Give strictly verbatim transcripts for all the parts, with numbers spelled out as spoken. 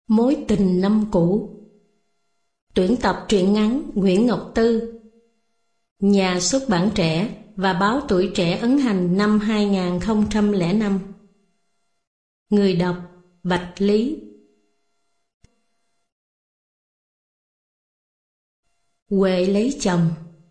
Mối tình năm cũ. Tuyển tập truyện ngắn Nguyễn Ngọc Tư. Nhà xuất bản Trẻ và báo Tuổi Trẻ ấn hành năm hai nghìn không trăm lẻ năm. Người đọc Bạch Lý. Huệ lấy chồng.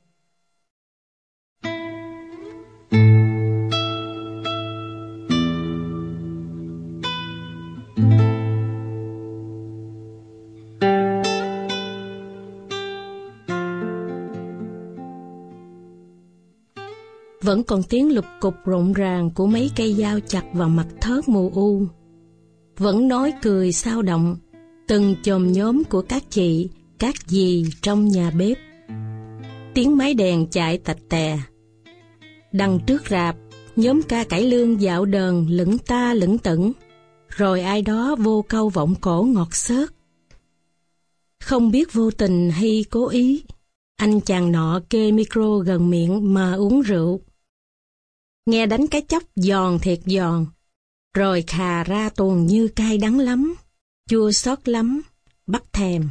Vẫn còn tiếng lụp cụp rộn ràng của mấy cây dao chặt vào mặt thớt mù u. Vẫn nói cười sao động từng chòm nhóm của các chị, các dì trong nhà bếp. Tiếng máy đèn chạy tạch tè. Đằng trước rạp, nhóm ca cải lương dạo đờn lững ta lững tững. Rồi ai đó vô câu vọng cổ ngọt xớt. Không biết vô tình hay cố ý, anh chàng nọ kê micro gần miệng mà uống rượu. Nghe đánh cái chốc giòn thiệt giòn, rồi khà ra tuồng như cay đắng lắm, chua xót lắm, bắt thèm.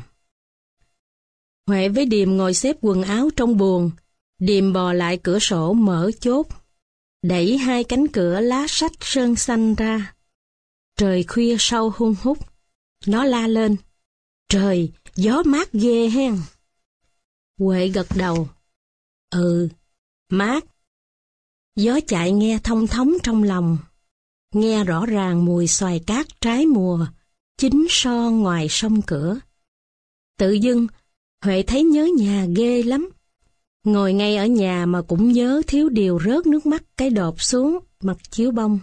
Huệ với Điềm ngồi xếp quần áo trong buồng, Điềm bò lại cửa sổ mở chốt, đẩy hai cánh cửa lá sách sơn xanh ra. Trời khuya sâu hun hút, nó la lên, trời, gió mát ghê hen. Huệ gật đầu, ừ, mát. Gió chạy nghe thông thống trong lòng, nghe rõ ràng mùi xoài cát trái mùa, chín son ngoài sông cửa. Tự dưng, Huệ thấy nhớ nhà ghê lắm. Ngồi ngay ở nhà mà cũng nhớ thiếu điều rớt nước mắt cái đột xuống mặt chiếu bông.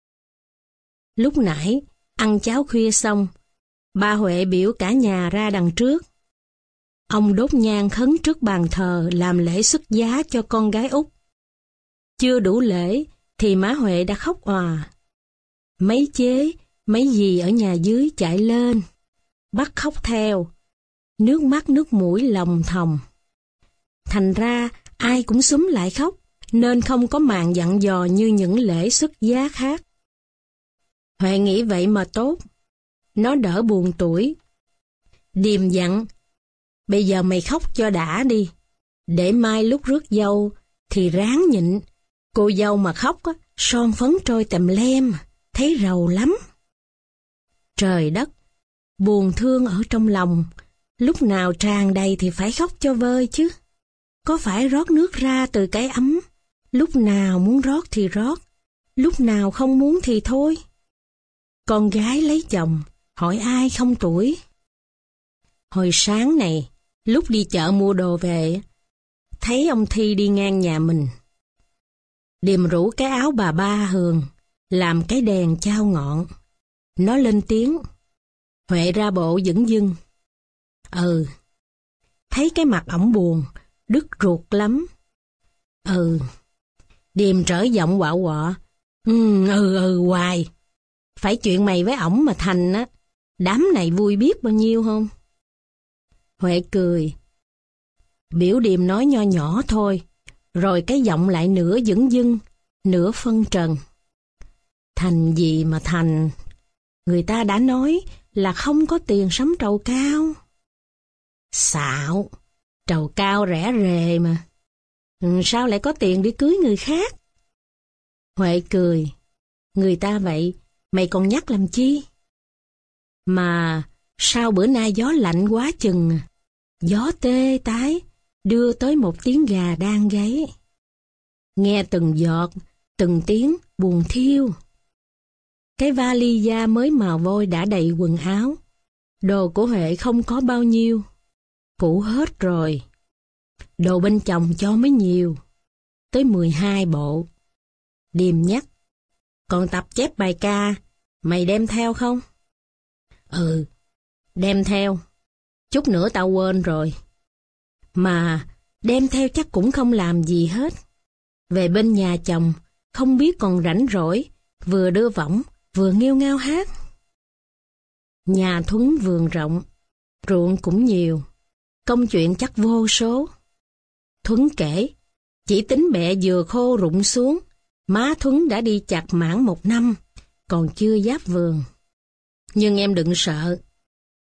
Lúc nãy, ăn cháo khuya xong, ba Huệ biểu cả nhà ra đằng trước. Ông đốt nhang khấn trước bàn thờ làm lễ xuất giá cho con gái út. Chưa đủ lễ thì má Huệ đã khóc òa. Mấy chế, mấy dì ở nhà dưới chạy lên, bắt khóc theo, nước mắt nước mũi lòng thòng. Thành ra ai cũng xúm lại khóc, nên không có màn dặn dò như những lễ xuất giá khác. Huệ nghĩ vậy mà tốt, nó đỡ buồn tuổi. Điềm dặn, bây giờ mày khóc cho đã đi, để mai lúc rước dâu thì ráng nhịn. Cô dâu mà khóc á, son phấn trôi tèm lem, thấy rầu lắm. Trời đất, buồn thương ở trong lòng, lúc nào tràn đầy thì phải khóc cho vơi chứ. Có phải rót nước ra từ cái ấm, lúc nào muốn rót thì rót, lúc nào không muốn thì thôi. Con gái lấy chồng, hỏi ai không tuổi. Hồi sáng này, lúc đi chợ mua đồ về, thấy ông Thi đi ngang nhà mình. Điềm rủ cái áo bà ba Hường, làm cái đèn chao ngọn. Nó lên tiếng. Huệ ra bộ dửng dưng. Ừ, thấy cái mặt ổng buồn, đứt ruột lắm. Ừ, Điềm trở giọng quạo quọ. Ừ, ừ, ừ, hoài. Phải chuyện mày với ổng mà thành á, đám này vui biết bao nhiêu không? Huệ cười. Biểu Điềm nói nho nhỏ thôi, rồi cái giọng lại nửa dửng dưng, nửa phân trần. Thành gì mà thành, người ta đã nói là không có tiền sắm trầu cao. Xạo, trầu cao rẻ rề mà. Ừ, sao lại có tiền đi cưới người khác? Huệ cười. Người ta vậy, mày còn nhắc làm chi? Mà sao bữa nay gió lạnh quá chừng, gió tê tái, đưa tới một tiếng gà đang gáy. Nghe từng giọt, từng tiếng buồn thiêu. Cái vali da mới màu vôi đã đầy quần áo. Đồ của Huệ không có bao nhiêu, cũ hết rồi. Đồ bên chồng cho mới nhiều, tới mười hai bộ. Điềm nhắc, còn tập chép bài ca, mày đem theo không? Ừ, đem theo. Chút nữa tao quên rồi. Mà đem theo chắc cũng không làm gì hết. Về bên nhà chồng, không biết còn rảnh rỗi, vừa đưa võng, vừa nghêu ngao hát. Nhà Thuấn vườn rộng, ruộng cũng nhiều, công chuyện chắc vô số. Thuấn kể, chỉ tính bẹ dừa khô rụng xuống, má Thuấn đã đi chặt mãn một năm, còn chưa giáp vườn. Nhưng em đừng sợ,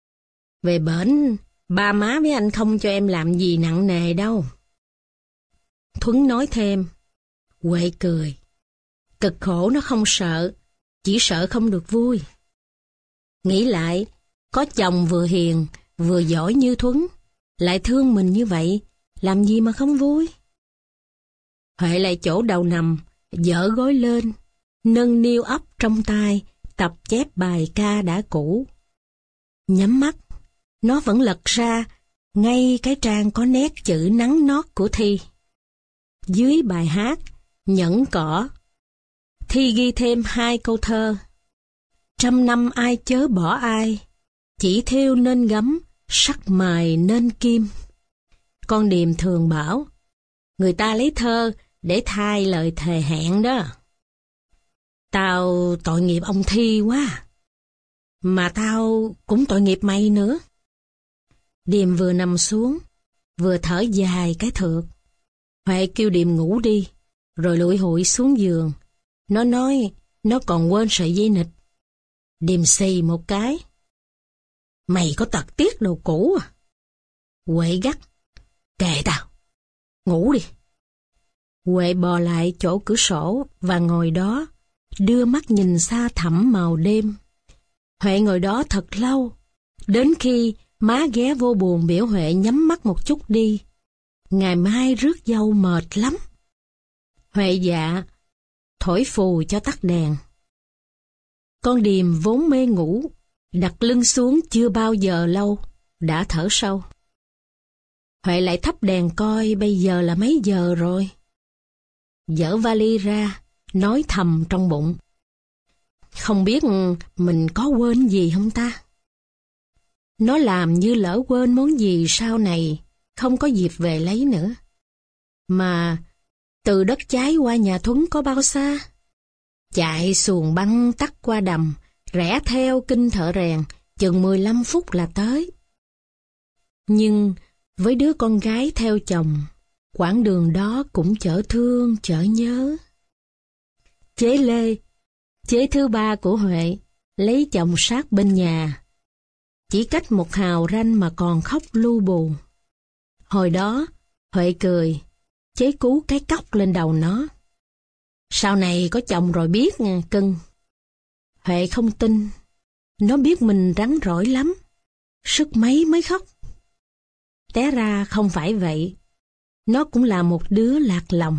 Về bển, ba má với anh không cho em làm gì nặng nề đâu. Thuấn nói thêm. Huệ cười. Cực khổ nó không sợ, chỉ sợ không được vui. Nghĩ lại, có chồng vừa hiền, vừa giỏi như Thuấn, lại thương mình như vậy, làm gì mà không vui? Huệ lại chỗ đầu nằm, dở gối lên, nâng niêu ấp trong tay, tập chép bài ca đã cũ. Nhắm mắt, nó vẫn lật ra, ngay cái trang có nét chữ nắng nót của Thi. Dưới bài hát, Nhẫn cỏ, Thi ghi thêm hai câu thơ. Trăm năm ai chớ bỏ ai, chỉ thêu nên gấm, sắc mài nên kim. Con Điềm thường bảo, người ta lấy thơ để thay lời thề hẹn đó. Tao tội nghiệp ông Thi quá, mà tao cũng tội nghiệp mày nữa. Điềm vừa nằm xuống, vừa thở dài cái thượt. Huệ kêu Điềm ngủ đi, rồi lủi hụi xuống giường. Nó nói nó còn quên sợi dây nịt. Điềm xì một cái. Mày có tật tiếc đồ cũ à? Huệ gắt. Kệ tao, ngủ đi. Huệ bò lại chỗ cửa sổ và ngồi đó, đưa mắt nhìn xa thẳm màu đêm. Huệ ngồi đó thật lâu, đến khi má ghé vô buồng biểu Huệ nhắm mắt một chút đi. Ngày mai rước dâu mệt lắm. Huệ dạ, thổi phù cho tắt đèn. Con Điềm vốn mê ngủ, đặt lưng xuống chưa bao giờ lâu, đã thở sâu. Huệ lại thắp đèn coi bây giờ là mấy giờ rồi. Dở vali ra, nói thầm trong bụng. Không biết mình có quên gì không ta? Nó làm như lỡ quên món gì sau này, không có dịp về lấy nữa. Mà từ đất cháy qua nhà Thuấn có bao xa? Chạy xuồng băng tắt qua đầm, rẽ theo kinh thợ rèn, chừng mười lăm phút là tới. Nhưng với đứa con gái theo chồng, quãng đường đó cũng chở thương, chở nhớ. Chế Lê, chế thứ ba của Huệ, lấy chồng sát bên nhà. Chỉ cách một hào ranh mà còn khóc lu bù. Hồi đó, Huệ cười, chế cú cái cốc lên đầu nó. Sau này có chồng rồi biết nha, cưng. Huệ không tin. Nó biết mình rắn rỏi lắm. Sức mấy mới khóc. Té ra không phải vậy. Nó cũng là một đứa lạc lòng.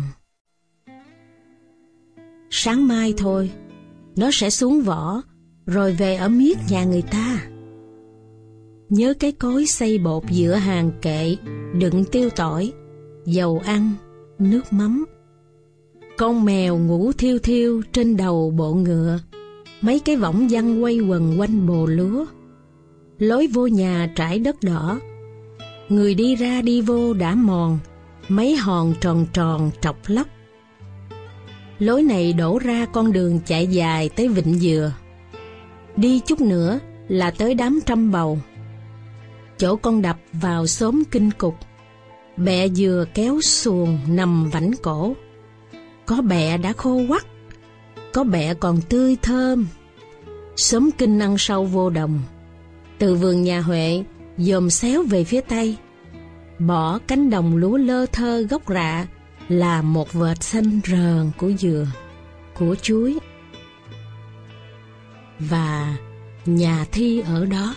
Sáng mai thôi, nó sẽ xuống võ, rồi về ở miết nhà người ta. Nhớ cái cối xay bột giữa hàng kệ, đựng tiêu tỏi, dầu ăn, nước mắm. Con mèo ngủ thiêu thiêu trên đầu bộ ngựa, mấy cái võng văng quay quần quanh bồ lúa. Lối vô nhà trải đất đỏ, người đi ra đi vô đã mòn, mấy hòn tròn tròn trọc lóc. Lối này đổ ra con đường chạy dài tới Vịnh Dừa. Đi chút nữa là tới đám Trăm Bầu. Chỗ con đập vào xóm Kinh Cục, bẹ dừa kéo xuồng nằm vảnh cổ. Có bẹ đã khô quắt, có bẹ còn tươi thơm. Xóm Kinh ăn sâu vô đồng. Từ vườn nhà Huệ dòm xéo về phía tây, bỏ cánh đồng lúa lơ thơ gốc rạ là một vệt xanh rờn của dừa, của chuối. Và nhà Thi ở đó.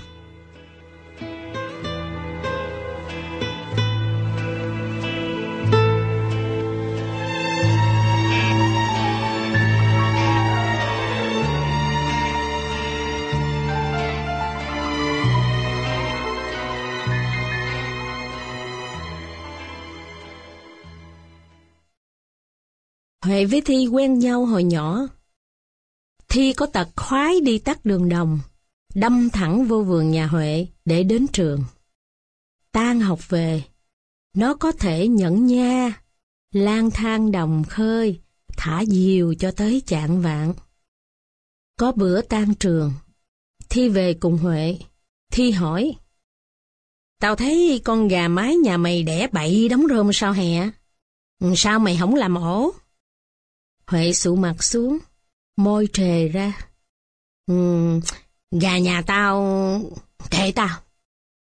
Huệ với Thi quen nhau hồi nhỏ. Thi có tật khoái đi tắt đường đồng, đâm thẳng vô vườn nhà Huệ để đến trường. Tan học về, nó có thể nhẫn nha, lang thang đồng khơi, thả diều cho tới chạng vạng. Có bữa tan trường, Thi về cùng Huệ. Thi hỏi, tao thấy con gà mái nhà mày đẻ bậy đống rơm sao hè? Sao mày không làm ổ? Huệ sụ mặt xuống, môi trề ra. Ừ, gà nhà tao, kệ tao.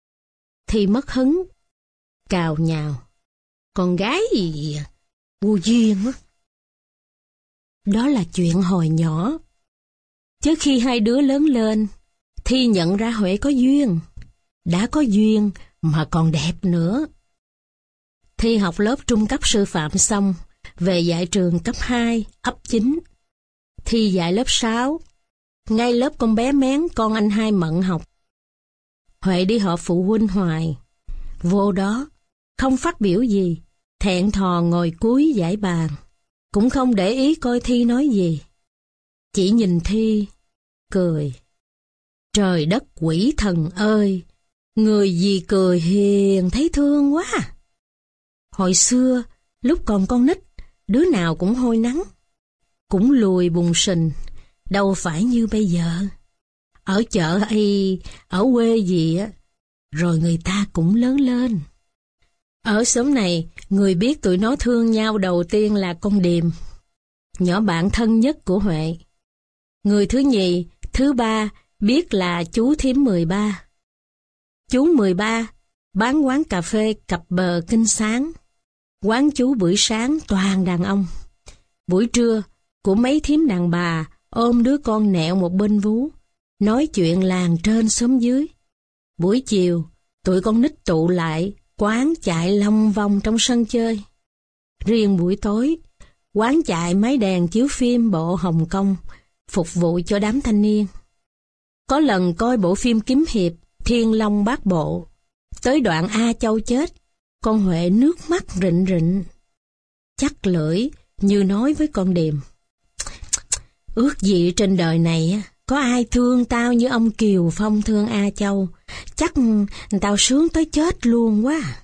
Thi mất hứng, cào nhào. Con gái gì vô duyên á. Đó là chuyện hồi nhỏ. Chứ khi hai đứa lớn lên, Thi nhận ra Huệ có duyên. Đã có duyên mà còn đẹp nữa. Thi học lớp trung cấp sư phạm xong, về dạy trường cấp hai, ấp chín. Thi dạy lớp sáu, ngay lớp con bé Mén con anh hai Mận học. Huệ đi họp phụ huynh hoài. Vô đó, không phát biểu gì, thẹn thò ngồi cuối dãy bàn. Cũng không để ý coi Thi nói gì. Chỉ nhìn Thi, cười. Trời đất quỷ thần ơi, người gì cười hiền thấy thương quá. Hồi xưa, lúc còn con nít, đứa nào cũng hôi nắng, cũng lùi bùng sình, đâu phải như bây giờ. Ở chợ hay ở quê gì á, rồi người ta cũng lớn lên. Ở xóm này, người biết tụi nó thương nhau đầu tiên là con Điềm, nhỏ bạn thân nhất của Huệ. Người thứ nhì, thứ ba biết là chú Thím mười ba. Chú mười ba bán quán cà phê cặp bờ Kinh Sáng. Quán chú buổi sáng toàn đàn ông. Buổi trưa, của mấy thím đàn bà ôm đứa con nẹo một bên vú, nói chuyện làng trên xóm dưới. Buổi chiều, tụi con nít tụ lại, quán chạy long vòng trong sân chơi. Riêng buổi tối, quán chạy máy đèn chiếu phim bộ Hồng Kông, phục vụ cho đám thanh niên. Có lần coi bộ phim kiếm hiệp Thiên Long Bát Bộ, tới đoạn A Châu chết, con Huệ nước mắt rịn rịn. Chắc lưỡi như nói với con Điềm: ước gì trên đời này có ai thương tao như ông Kiều Phong thương A Châu, chắc tao sướng tới chết luôn quá.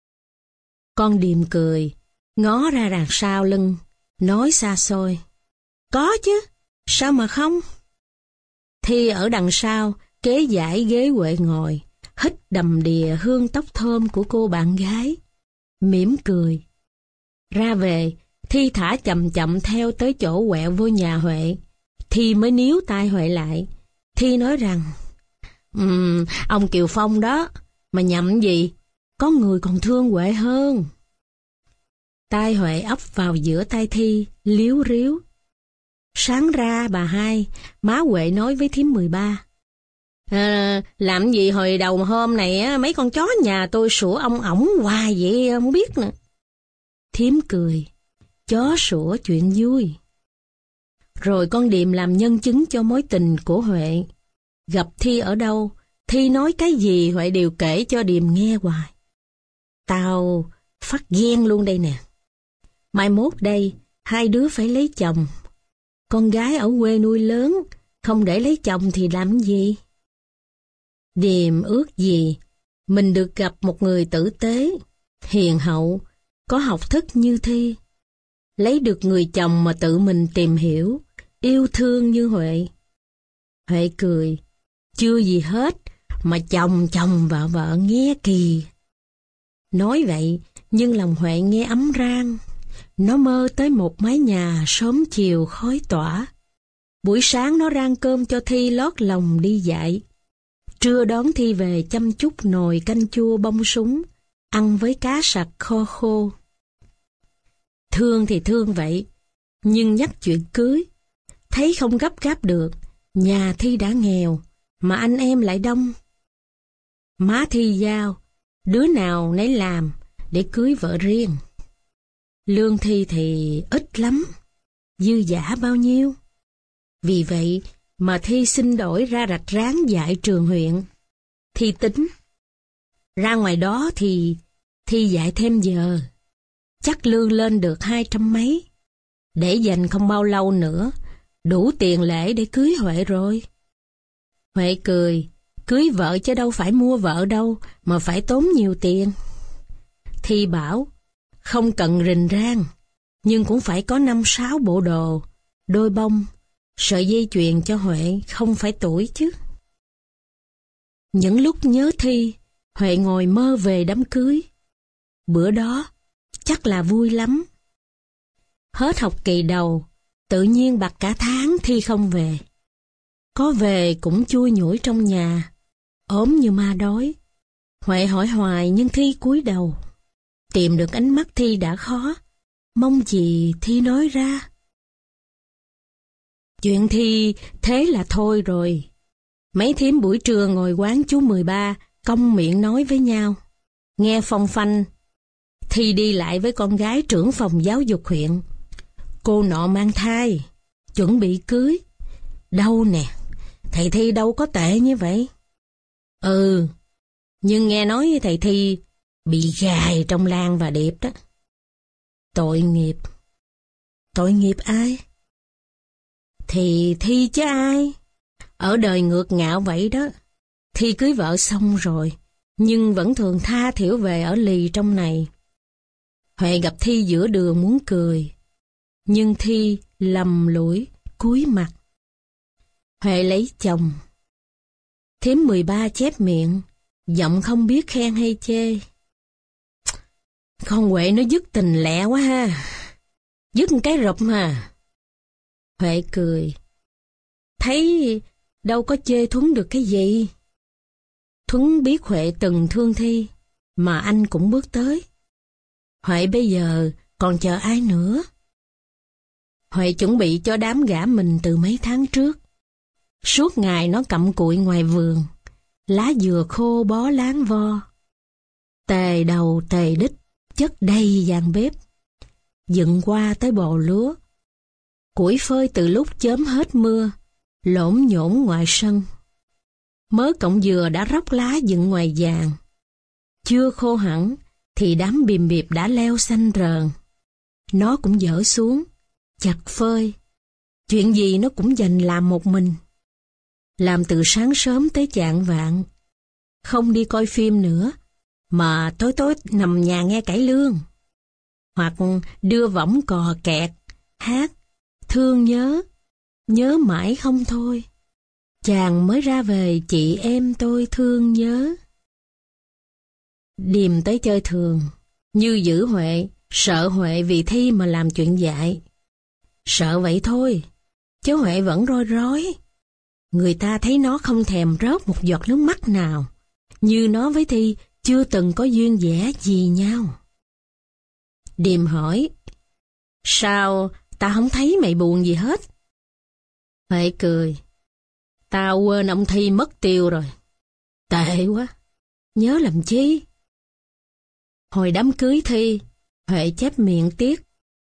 Con Điềm cười, ngó ra đằng sau lưng, nói xa xôi: có chứ, sao mà không? Thi ở đằng sau, kế dãy ghế Huệ ngồi, hít đầm đìa hương tóc thơm của cô bạn gái, mỉm cười. Ra về, Thi thả chậm chậm theo tới chỗ quẹo vô nhà Huệ. Thi mới níu tay Huệ lại. Thi nói rằng: um, ông Kiều Phong đó, mà nhậm gì, có người còn thương Huệ hơn. Tay Huệ ấp vào giữa tay Thi, líu ríu. Sáng ra bà hai, má Huệ nói với thím mười ba: À, làm gì hồi đầu hôm này mấy con chó nhà tôi sủa ông ổng hoài vậy không biết nè. Thím cười: chó sủa chuyện vui. Rồi con Điềm làm nhân chứng cho mối tình của Huệ. Gặp Thi ở đâu, Thi nói cái gì Huệ đều kể cho Điềm nghe hoài. Tao phát ghen luôn đây nè. Mai mốt đây, hai đứa phải lấy chồng. Con gái ở quê nuôi lớn, không để lấy chồng thì làm gì? Điềm ước gì mình được gặp một người tử tế, hiền hậu, có học thức như Thi. Lấy được người chồng mà tự mình tìm hiểu, yêu thương như Huệ. Huệ cười: chưa gì hết, mà chồng chồng vợ vợ nghe kỳ. Nói vậy, nhưng lòng Huệ nghe ấm rang. Nó mơ tới một mái nhà sớm chiều khói tỏa. Buổi sáng nó rang cơm cho Thi lót lòng đi dạy. Trưa đón Thi về chăm chút nồi canh chua bông súng, ăn với cá sặc kho khô. Thương thì thương vậy, nhưng nhắc chuyện cưới, thấy không gấp gáp được, nhà Thi đã nghèo, mà anh em lại đông. Má Thi giao, đứa nào nấy làm, để cưới vợ riêng. Lương Thi thì ít lắm, dư dả bao nhiêu. Vì vậy mà Thi xin đổi ra Rạch Ráng dạy trường huyện. Thi tính, ra ngoài đó thì Thi dạy thêm giờ, chắc lương lên được hai trăm mấy, để dành không bao lâu nữa, đủ tiền lễ để cưới Huệ rồi. Huệ cười, cưới vợ chứ đâu phải mua vợ đâu, mà phải tốn nhiều tiền. Thi bảo, không cần rình rang, nhưng cũng phải có năm sáu bộ đồ, đôi bông, sợi dây chuyền cho Huệ không phải tuổi chứ. Những lúc nhớ Thi, Huệ ngồi mơ về đám cưới. Bữa đó, chắc là vui lắm. Hết học kỳ đầu, tự nhiên bặt cả tháng Thi không về. Có về cũng chui nhủi trong nhà, ốm như ma đói. Huệ hỏi hoài nhưng Thi cúi đầu. Tìm được ánh mắt Thi đã khó, mong gì Thi nói ra. Chuyện Thi thế là thôi rồi. Mấy thím buổi trưa ngồi quán chú mười ba, cong miệng nói với nhau. Nghe phong phanh, Thi đi lại với con gái trưởng phòng giáo dục huyện. Cô nọ mang thai, chuẩn bị cưới. Đâu nè, thầy Thi đâu có tệ như vậy. Ừ, nhưng nghe nói thầy Thi bị gài trong Lan và Điệp đó. Tội nghiệp. Tội nghiệp ai? Thì Thi chứ ai. Ở đời ngược ngạo vậy đó. Thi cưới vợ xong rồi, nhưng vẫn thường tha thểu về ở lì trong này. Huệ gặp Thi giữa đường muốn cười, nhưng Thi lầm lũi cúi mặt. Huệ lấy chồng. Thím mười ba chép miệng, giọng không biết khen hay chê. Con Huệ nó dứt tình lẹ quá ha. Dứt một cái rụp mà. Huệ cười. Thấy đâu có chê Thuấn được cái gì. Thuấn biết Huệ từng thương Thi, mà anh cũng bước tới. Huệ bây giờ còn chờ ai nữa? Huệ chuẩn bị cho đám gả mình từ mấy tháng trước. Suốt ngày nó cặm cụi ngoài vườn, lá dừa khô bó láng vo. Tề đầu tề đích, chất đầy gian bếp. Dựng qua tới bò lúa. Củi phơi từ lúc chớm hết mưa, lổn nhổn ngoài sân. Mớ cọng dừa đã róc lá dựng ngoài vàng. Chưa khô hẳn, thì đám bìm biệp đã leo xanh rờn. Nó cũng dỡ xuống, chặt phơi. Chuyện gì nó cũng dành làm một mình. Làm từ sáng sớm tới chạng vạng. Không đi coi phim nữa, mà tối tối nằm nhà nghe cải lương. Hoặc đưa võng cò kẹt, hát, thương nhớ, nhớ mãi không thôi. Chàng mới ra về chị em tôi thương nhớ. Điềm tới chơi thường, như giữ Huệ, sợ Huệ vì Thi mà làm chuyện dại. Sợ vậy thôi, chứ Huệ vẫn roi rói. Người ta thấy nó không thèm rớt một giọt nước mắt nào, như nó với Thi chưa từng có duyên dẻ gì nhau. Điềm hỏi, sao ta không thấy mày buồn gì hết? Huệ cười, tao quên ông Thi mất tiêu rồi. Tệ quá, nhớ làm chi? Hồi đám cưới Thi, Huệ chép miệng tiếc.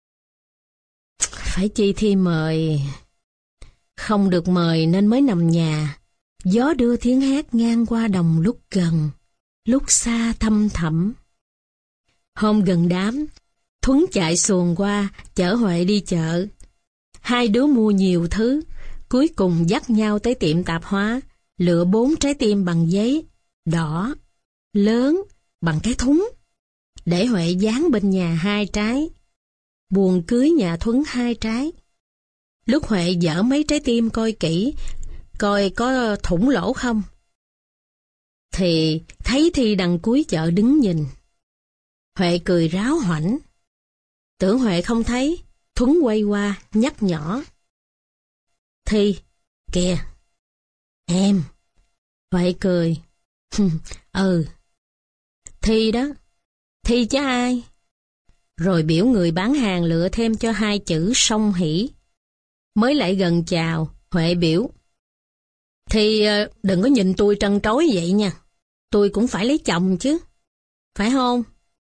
Phải chi Thi mời... Không được mời nên mới nằm nhà. Gió đưa tiếng hát ngang qua đồng lúc gần, lúc xa thăm thẳm. Hôm gần đám, Thuấn chạy xuồng qua, chở Huệ đi chợ. Hai đứa mua nhiều thứ, cuối cùng dắt nhau tới tiệm tạp hóa, lựa bốn trái tim bằng giấy, đỏ, lớn, bằng cái thúng. Để Huệ dán bên nhà hai trái, buồn cưới nhà Thuấn hai trái. Lúc Huệ dở mấy trái tim coi kỹ, coi có thủng lỗ không, thì thấy Thi đằng cuối chợ đứng nhìn. Huệ cười ráo hoảnh. Tưởng Huệ không thấy, Thuấn quay qua, nhắc nhỏ. Thi, kìa, em. Huệ cười. Ừ, Thi đó. Thi chứ ai? Rồi biểu người bán hàng lựa thêm cho hai chữ song hỷ. Mới lại gần chào, Huệ biểu. Thì đừng có nhìn tôi trân trối vậy nha. Tôi cũng phải lấy chồng chứ. Phải không?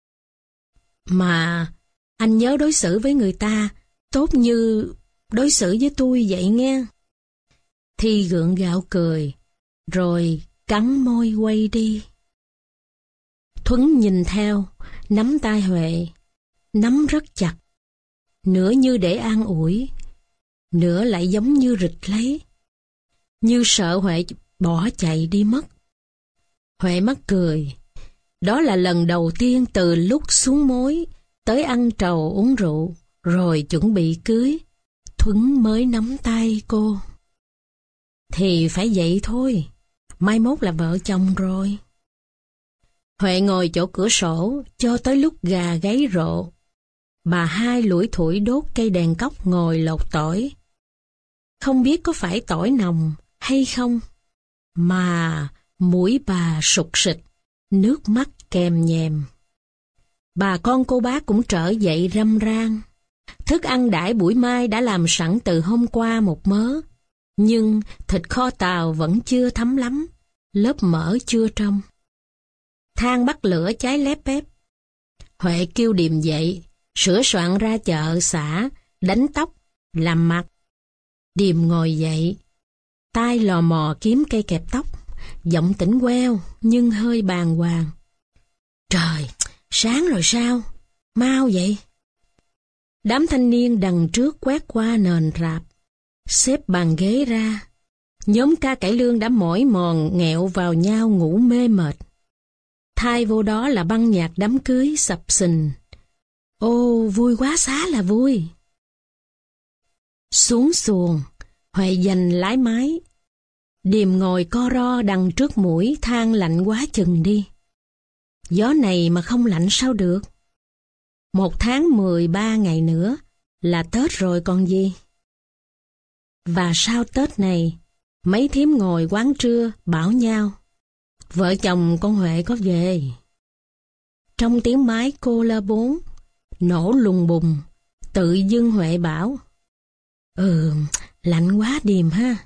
Mà anh nhớ đối xử với người ta tốt như đối xử với tôi vậy nghe. Thi gượng gạo cười, rồi cắn môi quay đi. Thuấn nhìn theo, nắm tay Huệ, nắm rất chặt. Nửa như để an ủi, nửa lại giống như rịch lấy, như sợ Huệ bỏ chạy đi mất. Huệ mắc cười. Đó là lần đầu tiên từ lúc xuống mối tới ăn trầu uống rượu, rồi chuẩn bị cưới, Thuấn mới nắm tay cô. Thì phải vậy thôi, mai mốt là vợ chồng rồi. Huệ ngồi chỗ cửa sổ cho tới lúc gà gáy rộ. Bà hai lủi thủi đốt cây đèn cốc ngồi lột tỏi. Không biết có phải tỏi nồng hay không, mà mũi bà sụt sịt, nước mắt kèm nhèm. Bà con cô bác cũng trở dậy râm ran. Thức ăn đãi buổi mai đã làm sẵn từ hôm qua một mớ, nhưng thịt kho tàu vẫn chưa thấm lắm, lớp mỡ chưa trong. Than bắt lửa cháy lép bép. Huệ kêu Điềm dậy, sửa soạn ra chợ xã, đánh tóc, làm mặt. Điềm ngồi dậy, tay lò mò kiếm cây kẹp tóc, giọng tỉnh queo nhưng hơi bàng hoàng. Trời, sáng rồi sao? Mau vậy. Đám thanh niên đằng trước quét qua nền rạp, xếp bàn ghế ra. Nhóm ca cải lương đã mỏi mòn nghẹo vào nhau ngủ mê mệt. Thay vô đó là băng nhạc đám cưới sập sình. Ô, vui quá xá là vui. Xuống xuồng, Huệ giành lái máy. Điềm ngồi co ro đằng trước mũi than lạnh quá chừng đi. Gió này mà không lạnh sao được. Một tháng mười ba ngày nữa là Tết rồi còn gì. Và sau Tết này, mấy thím ngồi quán trưa bảo nhau, vợ chồng con Huệ có về. Trong tiếng máy cô lơ bốn, nổ lùng bùng, tự dưng Huệ bảo, Ừ, lạnh quá Điềm ha.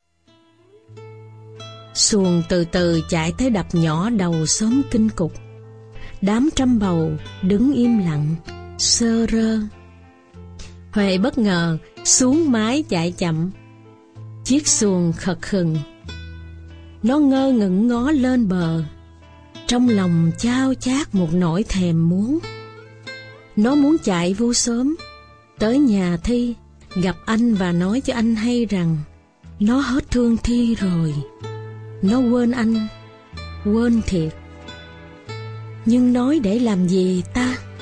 Xuồng từ từ chạy tới đập nhỏ đầu xóm Kinh Cục. Đám trăm bầu đứng im lặng, sơ rơ. Huệ bất ngờ xuống mái chạy chậm. Chiếc xuồng khật khừng. Nó ngơ ngẩn ngó lên bờ. Trong lòng chao chát một nỗi thèm muốn. Nó muốn chạy vô xóm, tới nhà Thi, gặp anh và nói cho anh hay rằng nó hết thương Thi rồi. Nó quên anh, quên thiệt. Nhưng nói để làm gì ta?